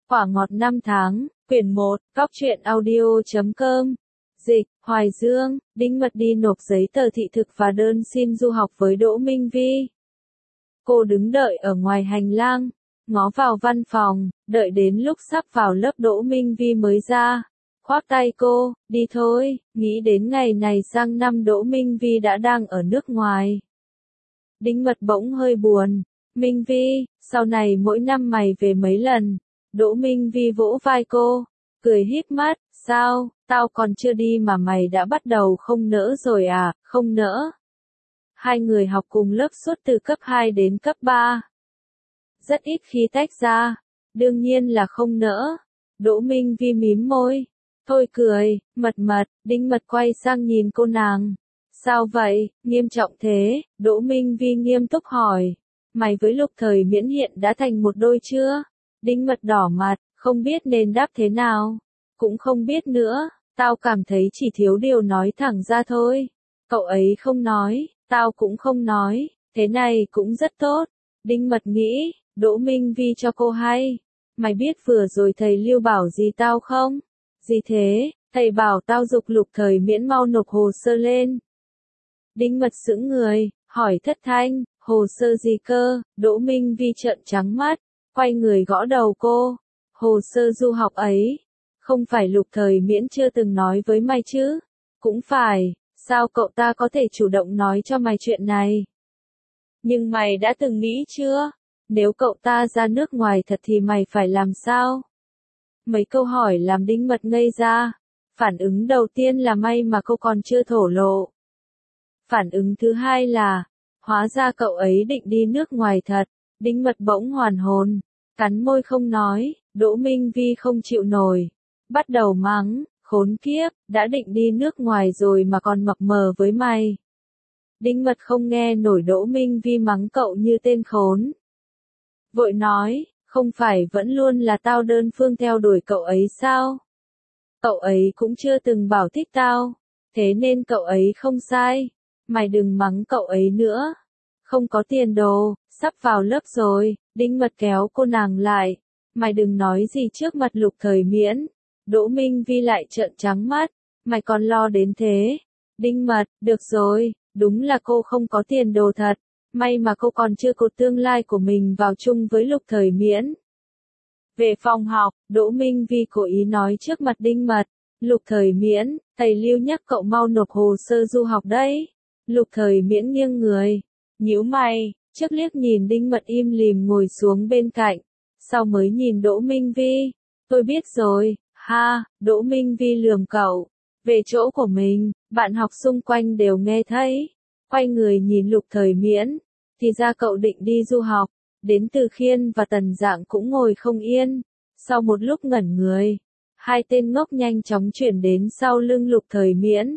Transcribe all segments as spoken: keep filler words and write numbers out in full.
Quả ngọt năm tháng, quyển một, Góc truyện audio chấm com. Dịch, Hoài Dương, Đinh Mật đi nộp giấy tờ thị thực và đơn xin du học với Đỗ Minh Vi. Cô đứng đợi ở ngoài hành lang, ngó vào văn phòng, đợi đến lúc sắp vào lớp Đỗ Minh Vi mới ra. Khoác tay cô, đi thôi, nghĩ đến ngày này sang năm Đỗ Minh Vi đã đang ở nước ngoài. Đinh Mật bỗng hơi buồn, Minh Vi, sau này mỗi năm mày về mấy lần? Đỗ Minh Vi vỗ vai cô, cười híp mắt, sao, tao còn chưa đi mà mày đã bắt đầu không nỡ rồi à, không nỡ. Hai người học cùng lớp suốt từ cấp hai đến cấp ba. Rất ít khi tách ra, đương nhiên là không nỡ. Đỗ Minh Vi mím môi, thôi cười, mật mật, Đinh Mật quay sang nhìn cô nàng. Sao vậy, nghiêm trọng thế, Đỗ Minh Vi nghiêm túc hỏi. Mày với Lục Thời Miễn hiện đã thành một đôi chưa? Đinh Mật đỏ mặt, không biết nên đáp thế nào. Cũng không biết nữa, tao cảm thấy chỉ thiếu điều nói thẳng ra thôi. Cậu ấy không nói, tao cũng không nói, thế này cũng rất tốt. Đinh Mật nghĩ, Đỗ Minh Vi cho cô hay. Mày biết vừa rồi thầy Lưu bảo gì tao không? Gì thế, thầy bảo tao giục Lục Thời Miễn mau nộp hồ sơ lên. Đinh Mật sững người, hỏi thất thanh, hồ sơ gì cơ? Đỗ Minh Vi trợn trắng mắt, quay người gõ đầu cô. Hồ sơ du học ấy, không phải Lục Thời Miễn chưa từng nói với mày chứ? Cũng phải, sao cậu ta có thể chủ động nói cho mày chuyện này? Nhưng mày đã từng nghĩ chưa? Nếu cậu ta ra nước ngoài thật thì mày phải làm sao? Mấy câu hỏi làm Đinh Mật ngây ra. Phản ứng đầu tiên là may mà cô còn chưa thổ lộ. Phản ứng thứ hai là, hóa ra cậu ấy định đi nước ngoài thật. Đinh Mật bỗng hoàn hồn, cắn môi không nói. Đỗ Minh Vi không chịu nổi, bắt đầu mắng, khốn kiếp, đã định đi nước ngoài rồi mà còn mập mờ với mày. Đinh Mật không nghe nổi Đỗ Minh Vi mắng cậu như tên khốn. Vội nói, không phải vẫn luôn là tao đơn phương theo đuổi cậu ấy sao? Cậu ấy cũng chưa từng bảo thích tao, thế nên cậu ấy không sai. Mày đừng mắng cậu ấy nữa. Không có tiền đồ, sắp vào lớp rồi. Đinh Mật kéo cô nàng lại. Mày đừng nói gì trước mặt Lục Thời Miễn. Đỗ Minh Vi lại trợn trắng mắt. Mày còn lo đến thế. Đinh Mật, được rồi, đúng là cô không có tiền đồ thật. May mà cô còn chưa cột tương lai của mình vào chung với Lục Thời Miễn. Về phòng học, Đỗ Minh Vi cố ý nói trước mặt Đinh Mật. Lục Thời Miễn, thầy Lưu nhắc cậu mau nộp hồ sơ du học đấy. Lục Thời Miễn nghiêng người, nhíu mày, trước liếc nhìn Đinh Mật im lìm ngồi xuống bên cạnh. Sau mới nhìn Đỗ Minh Vi, tôi biết rồi, ha, Đỗ Minh Vi lườm cậu, về chỗ của mình, bạn học xung quanh đều nghe thấy, quay người nhìn Lục Thời Miễn, thì ra cậu định đi du học, đến Từ Khiên và Tần Dạng cũng ngồi không yên, sau một lúc ngẩn người, hai tên ngốc nhanh chóng chuyển đến sau lưng Lục Thời Miễn.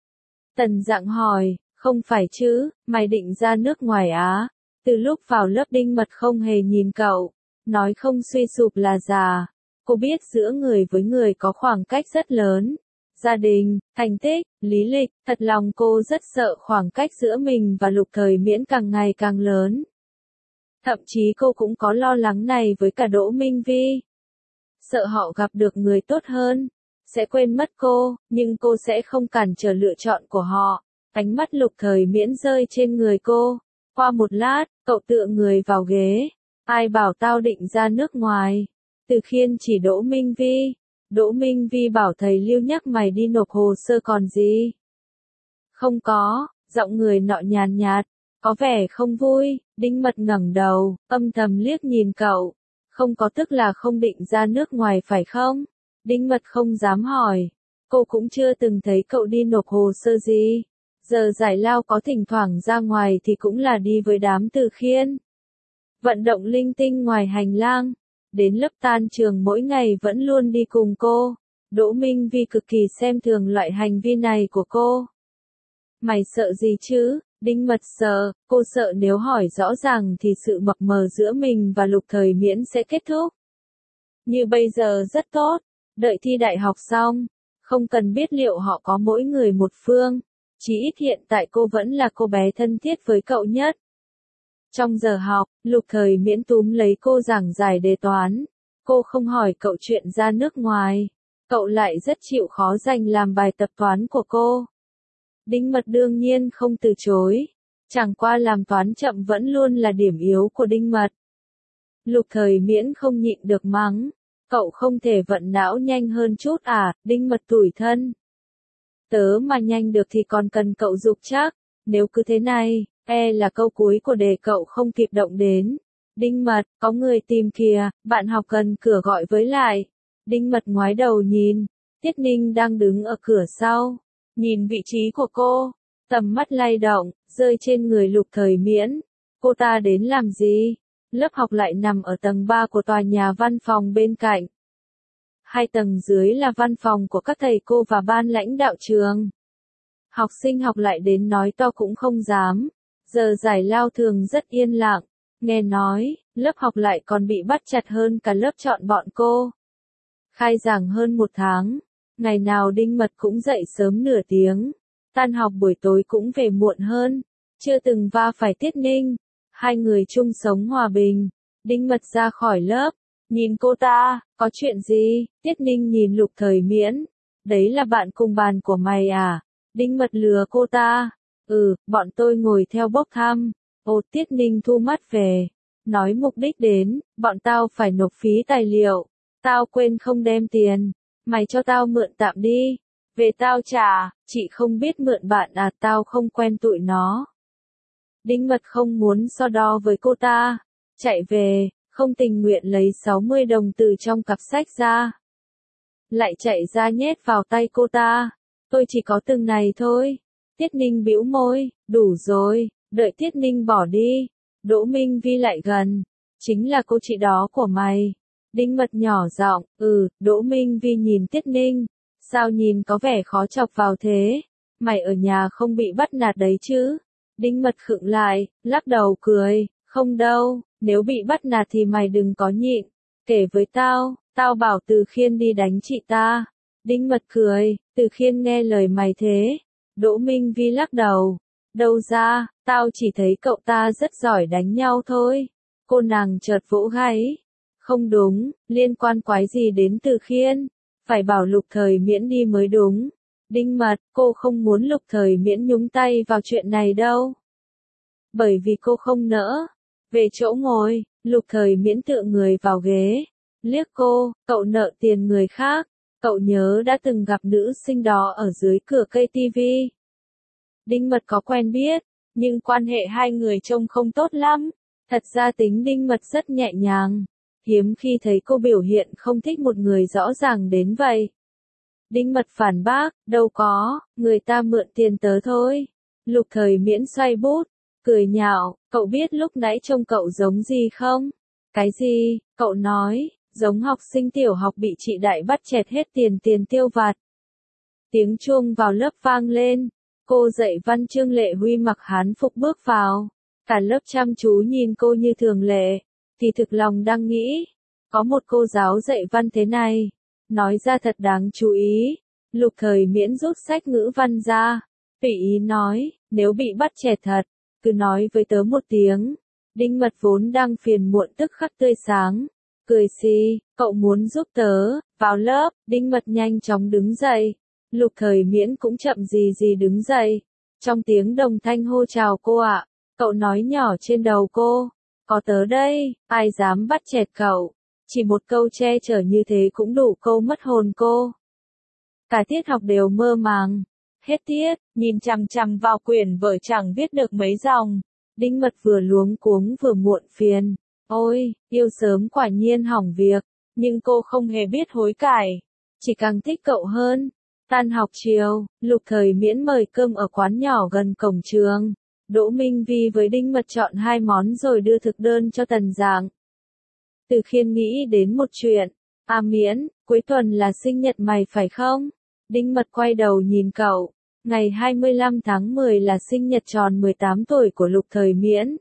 Tần Dạng hỏi, không phải chứ, mày định ra nước ngoài á? Từ lúc vào lớp Đinh Mật không hề nhìn cậu. Nói không suy sụp là già. Cô biết giữa người với người có khoảng cách rất lớn. Gia đình, thành tích, lý lịch, thật lòng cô rất sợ khoảng cách giữa mình và Lục Thời Miễn càng ngày càng lớn. Thậm chí cô cũng có lo lắng này với cả Đỗ Minh Vi. Sợ họ gặp được người tốt hơn, sẽ quên mất cô, nhưng cô sẽ không cản trở lựa chọn của họ. Ánh mắt Lục Thời Miễn rơi trên người cô. Qua một lát, cậu tựa người vào ghế. Ai bảo tao định ra nước ngoài? Từ Khiên chỉ Đỗ Minh Vi. Đỗ Minh Vi bảo thầy Lưu nhắc mày đi nộp hồ sơ còn gì? Không có, giọng người nọ nhàn nhạt, có vẻ không vui. Đinh Mật ngẩng đầu, âm thầm liếc nhìn cậu. Không có tức là không định ra nước ngoài phải không? Đinh Mật không dám hỏi. Cô cũng chưa từng thấy cậu đi nộp hồ sơ gì. Giờ giải lao có thỉnh thoảng ra ngoài thì cũng là đi với đám Từ Khiên. Vận động linh tinh ngoài hành lang. Đến lớp tan trường mỗi ngày vẫn luôn đi cùng cô. Đỗ Minh Vi cực kỳ xem thường loại hành vi này của cô. Mày sợ gì chứ? Đinh Mật sợ, cô sợ nếu hỏi rõ ràng thì sự mập mờ giữa mình và Lục Thời Miễn sẽ kết thúc. Như bây giờ rất tốt, đợi thi đại học xong, không cần biết liệu họ có mỗi người một phương. Chỉ ít hiện tại cô vẫn là cô bé thân thiết với cậu nhất. Trong giờ học, Lục Thời Miễn túm lấy cô giảng giải đề toán. Cô không hỏi cậu chuyện ra nước ngoài. Cậu lại rất chịu khó dành làm bài tập toán của cô. Đinh Mật đương nhiên không từ chối. Chẳng qua làm toán chậm vẫn luôn là điểm yếu của Đinh Mật. Lục Thời Miễn không nhịn được mắng. Cậu không thể vận não nhanh hơn chút à, Đinh Mật tủi thân. Tớ mà nhanh được thì còn cần cậu giục chắc. Nếu cứ thế này, e là câu cuối của đề cậu không kịp động đến. Đinh Mật, có người tìm kìa, bạn học gần cửa gọi với lại. Đinh Mật ngoái đầu nhìn, Tiết Ninh đang đứng ở cửa sau. Nhìn vị trí của cô, tầm mắt lay động, rơi trên người Lục Thời Miễn. Cô ta đến làm gì? Lớp học lại nằm ở tầng ba của tòa nhà văn phòng bên cạnh. Hai tầng dưới là văn phòng của các thầy cô và ban lãnh đạo trường. Học sinh học lại đến nói to cũng không dám. Giờ giải lao thường rất yên lặng. Nghe nói, lớp học lại còn bị bắt chặt hơn cả lớp chọn bọn cô. Khai giảng hơn một tháng. Ngày nào Đinh Mật cũng dậy sớm nửa tiếng. Tan học buổi tối cũng về muộn hơn. Chưa từng va phải Tiết Ninh. Hai người chung sống hòa bình. Đinh Mật ra khỏi lớp. Nhìn cô ta, có chuyện gì? Tiết Ninh nhìn Lục Thời Miễn. Đấy là bạn cùng bàn của mày à? Đinh Mật lừa cô ta. Ừ, bọn tôi ngồi theo bốc thăm. Ồ, Tiết Ninh thu mắt về. Nói mục đích đến, bọn tao phải nộp phí tài liệu. Tao quên không đem tiền. Mày cho tao mượn tạm đi. Về tao trả, chị không biết mượn bạn à, tao không quen tụi nó. Đinh Mật không muốn so đo với cô ta. Chạy về, không tình nguyện lấy sáu mươi đồng từ trong cặp sách ra. Lại chạy ra nhét vào tay cô ta. Tôi chỉ có từng này thôi. Tiết Ninh bĩu môi, đủ rồi, đợi Tiết Ninh bỏ đi. Đỗ Minh Vi lại gần. Chính là cô chị đó của mày. Đinh Mật nhỏ giọng, ừ, Đỗ Minh Vi nhìn Tiết Ninh. Sao nhìn có vẻ khó chọc vào thế? Mày ở nhà không bị bắt nạt đấy chứ? Đinh Mật khựng lại, lắc đầu cười, không đâu, nếu bị bắt nạt thì mày đừng có nhịn. Kể với tao, tao bảo Từ Khiên đi đánh chị ta. Đinh Mật cười, Từ Khiên nghe lời mày thế. Đỗ Minh Vi lắc đầu. Đâu ra, tao chỉ thấy cậu ta rất giỏi đánh nhau thôi. Cô nàng chợt vỗ gáy. Không đúng, liên quan quái gì đến Từ Khiên? Phải bảo Lục Thời Miễn đi mới đúng. Đinh Mật, cô không muốn Lục Thời Miễn nhúng tay vào chuyện này đâu. Bởi vì cô không nỡ. Về chỗ ngồi, Lục Thời Miễn tựa người vào ghế. Liếc cô, cậu nợ tiền người khác. Cậu nhớ đã từng gặp nữ sinh đó ở dưới cửa cây tivi. Đinh Mật có quen biết, nhưng quan hệ hai người trông không tốt lắm. Thật ra tính Đinh Mật rất nhẹ nhàng. Hiếm khi thấy cô biểu hiện không thích một người rõ ràng đến vậy. Đinh Mật phản bác, đâu có, người ta mượn tiền tớ thôi. Lục Thời Miễn xoay bút, cười nhạo, cậu biết lúc nãy trông cậu giống gì không? Cái gì? Cậu nói, giống học sinh tiểu học bị chị Đại bắt chẹt hết tiền tiền tiêu vặt. Tiếng chuông vào lớp vang lên, cô dạy văn Trương Lệ Huy mặc hán phục bước vào. Cả lớp chăm chú nhìn cô như thường lệ, thì thực lòng đang nghĩ, có một cô giáo dạy văn thế này, nói ra thật đáng chú ý. Lục Thời Miễn rút sách ngữ văn ra, tùy ý nói, nếu bị bắt chẹt thật, cứ nói với tớ một tiếng. Đinh Mật vốn đang phiền muộn tức khắc tươi sáng, cười xì, cậu muốn giúp tớ, vào lớp. Đinh Mật nhanh chóng đứng dậy, Lục Thời Miễn cũng chậm gì gì đứng dậy, trong tiếng đồng thanh hô chào cô ạ. Cậu nói nhỏ trên đầu cô, có tớ đây, ai dám bắt chẹt cậu. Chỉ một câu che chở như thế cũng đủ câu mất hồn cô. Cả tiết học đều mơ màng. Hết tiết, nhìn chằm chằm vào quyển vở chẳng viết được mấy dòng. Đinh Mật vừa luống cuống vừa muộn phiền. Ôi, yêu sớm quả nhiên hỏng việc. Nhưng cô không hề biết hối cải. Chỉ càng thích cậu hơn. Tan học chiều, Lục Thời Miễn mời cơm ở quán nhỏ gần cổng trường. Đỗ Minh Vi với Đinh Mật chọn hai món rồi đưa thực đơn cho Tần Giảng. Từ Khiên nghĩ đến một chuyện. À Miễn, cuối tuần là sinh nhật mày phải không? Đinh Mật quay đầu nhìn cậu. Ngày hai mươi lăm tháng mười là sinh nhật tròn mười tám tuổi của Lục Thời Miễn.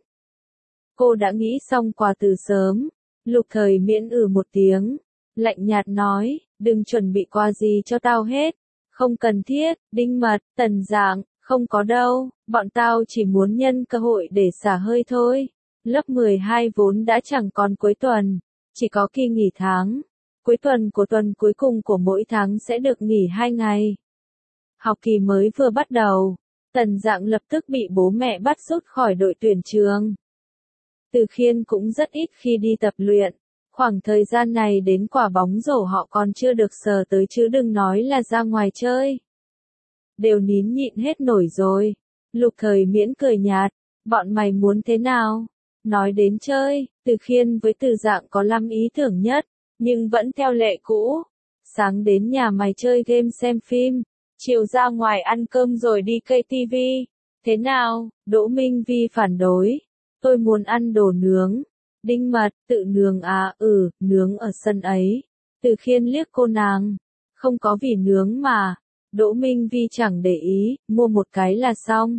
Cô đã nghĩ xong quà từ sớm. Lục Thời Miễn ừ một tiếng. Lạnh nhạt nói, đừng chuẩn bị quà gì cho tao hết. Không cần thiết. Đinh Mật, Tần Giảng, không có đâu, bọn tao chỉ muốn nhân cơ hội để xả hơi thôi. Lớp mười hai vốn đã chẳng còn cuối tuần. chỉ có kỳ nghỉ tháng. Cuối tuần của tuần cuối cùng của mỗi tháng sẽ được nghỉ hai ngày. Học kỳ mới vừa bắt đầu, Tần Dạng lập tức bị bố mẹ bắt rút khỏi đội tuyển trường. Từ Khiên cũng rất ít khi đi tập luyện, khoảng thời gian này đến quả bóng rổ họ còn chưa được sờ tới chứ đừng nói là ra ngoài chơi. Đều nín nhịn hết nổi rồi. Lục Thời Miễn cười nhạt, bọn mày muốn thế nào? Nói đến chơi, Từ Khiên với Từ Dạng có lắm ý tưởng nhất, nhưng vẫn theo lệ cũ. Sáng đến nhà mày chơi game xem phim, chiều ra ngoài ăn cơm rồi đi cây tivi. Thế nào? Đỗ Minh Vi phản đối. Tôi muốn ăn đồ nướng. Đinh Mật, tự nướng à? Ừ, nướng ở sân ấy. Từ Khiên liếc cô nàng. Không có vì nướng mà. Đỗ Minh Vi chẳng để ý, mua một cái là xong.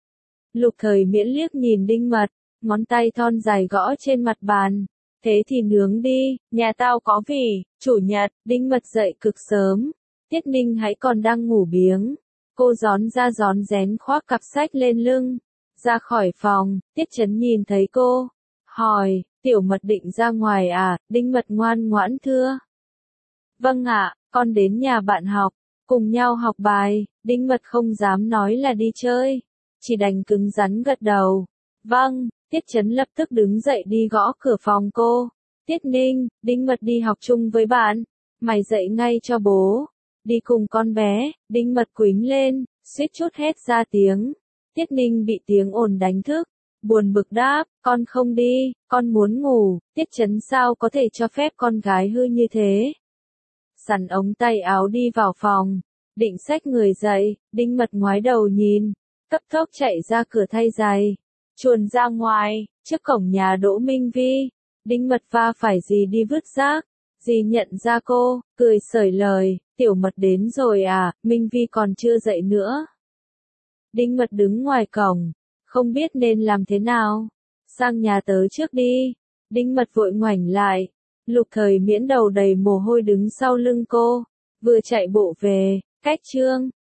Lục Thời Miễn liếc nhìn Đinh Mật, ngón tay thon dài gõ trên mặt bàn. Thế thì nướng đi, nhà tao có vỉ. Chủ nhật, Đinh Mật dậy cực sớm. Tiết Ninh hãy còn đang ngủ biếng. Cô rón ra rón rén khoác cặp sách lên lưng. Ra khỏi phòng, Tiết Chấn nhìn thấy cô. Hỏi, Tiểu Mật định ra ngoài à? Đinh Mật ngoan ngoãn thưa. Vâng ạ, con đến nhà bạn học. Cùng nhau học bài. Đinh Mật không dám nói là đi chơi. Chỉ đành cứng rắn gật đầu. Vâng, Tiết Chấn lập tức đứng dậy đi gõ cửa phòng cô. Tiết Ninh, Đinh Mật đi học chung với bạn. Mày dậy ngay cho bố. Đi cùng con bé. Đinh Mật quýnh lên, suýt chút hét ra tiếng. Tiết Ninh bị tiếng ồn đánh thức. Buồn bực đáp, con không đi, con muốn ngủ. Tiết Chấn sao có thể cho phép con gái hư như thế. Sắn ống tay áo đi vào phòng. Định xách người dậy, Đinh Mật ngoái đầu nhìn. Cấp tốc chạy ra cửa thay giày. Chuồn ra ngoài, trước cổng nhà Đỗ Minh Vi. Đinh Mật va phải dì đi vứt rác. Dì nhận ra cô, cười xởi lời, Tiểu Mật đến rồi à? Minh Vi còn chưa dậy nữa. Đinh Mật đứng ngoài cổng, không biết nên làm thế nào. Sang nhà tớ trước đi. Đinh Mật vội ngoảnh lại. Lục Thời Miễn đầu đầy mồ hôi đứng sau lưng cô. Vừa chạy bộ về, cách Trương.